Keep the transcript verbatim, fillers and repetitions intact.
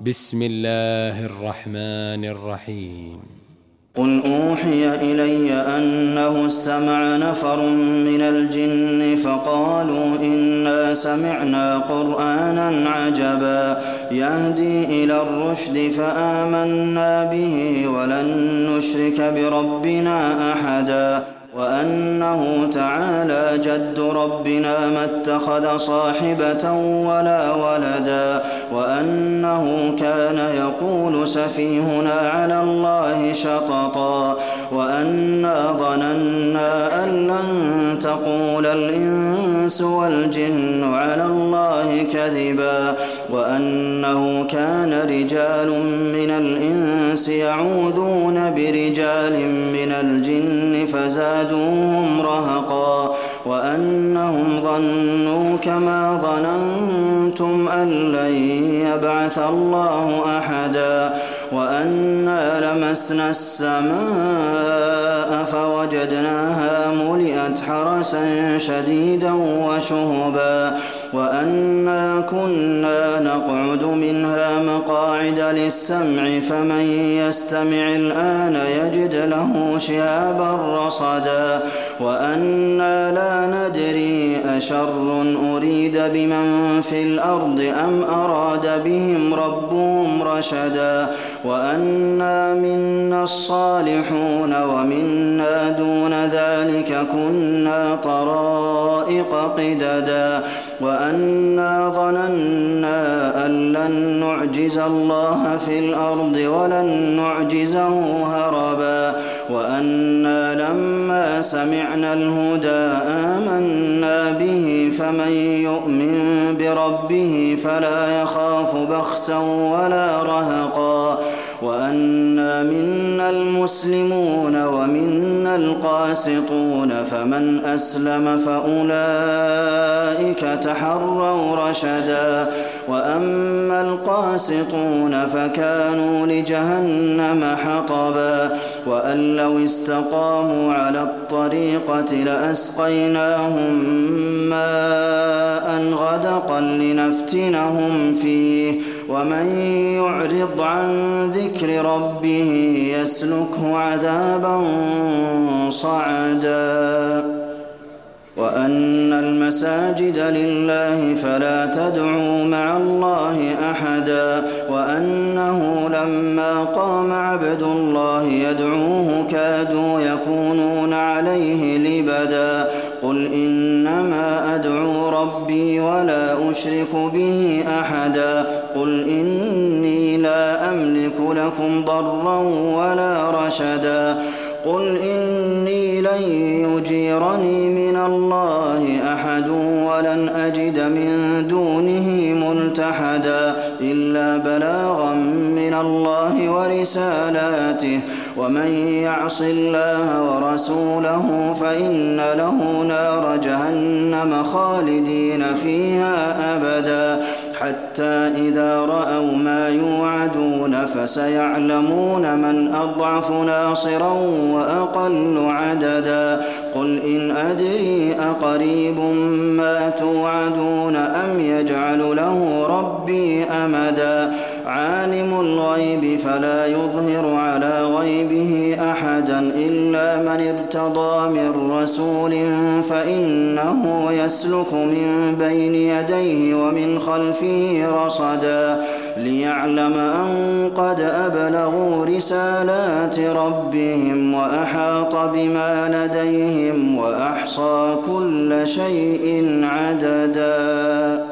بسم الله الرحمن الرحيم. قل أوحي إلي أنه استمع نفر من الجن فقالوا إنا سمعنا قرآنا عجبا يهدي إلى الرشد فآمنا به ولن نشرك بربنا أحدا وأنه تعالى جد ربنا ما اتخذ صاحبة ولا ولدا وأنه كان يقول سفيهنا على الله شططا وأنا ظننا أن لن تقول الإنس والجن على الله كذبا وأنه كان رجال من الإنس يعوذون برجال من الجن فزادوهم رهقا وأنهم ظنوا كما ظننتم أن لن يبعث الله أحدا وأنا لمسنا السماء فوجدناها ملئت حرسا شديدا وشهبا وأنا كنا نقعد منها مقاعد للسمع فمن يستمع الآن يجد له شهابا رصدا وأنا لا ندري أشر أريد بمن في الأرض أم أراد بهم ربهم رشدا وأنا منا الصالحون ومنا دون ذلك كنا طرائق قددا وأنا ظننا أن لن نعجز الله في الأرض ولن نعجزه هربا وأنا لما سمعنا الهدى آمنا به فمن يؤمن بربه فلا يخاف بخسا ولا رهقا وأنا منا المسلمون ومنا القاسطون فمن أسلم فأولئك تحروا رشدا وأما القاسطون فكانوا لجهنم حطبا وأن لو استقاموا على الطريقة لأسقيناهم ماء غدقا لنفتنهم فيه ومن يعرض عن ذكر ربه يسلكه عذابا صعدا وأن المساجد لله فلا تدعوا مع الله أحدا وأنه لما قام عبد الله يدعوه كادوا يكونون عليه لبدا قل إنما أدعو ربي ولا أشرك به أحدا قل إني لا أملك لكم ضرا ولا رشدا قل إني لن يجيرني من الله أحد ولن أجد من دونه ملتحدا إلا بلاغا من الله ورسالاته ومن يعص الله ورسوله فإن له نار جهنم خالدين فيها أبدا حتى إذا رأوا ما يوعدون فسيعلمون من أضعف ناصرا وأقل عددا قل إن أدري أقريب ما توعدون أم يجعل له ربي أمدا عالم الغيب فلا يظهر على غيبه أحدا إلا من ارتضى من رسول فإنه يسلك من بين يديه ومن خلفه رصدا ليعلم أن قد أبلغوا رسالات ربهم وأحاط بما لديهم وأحصى كل شيء عددا.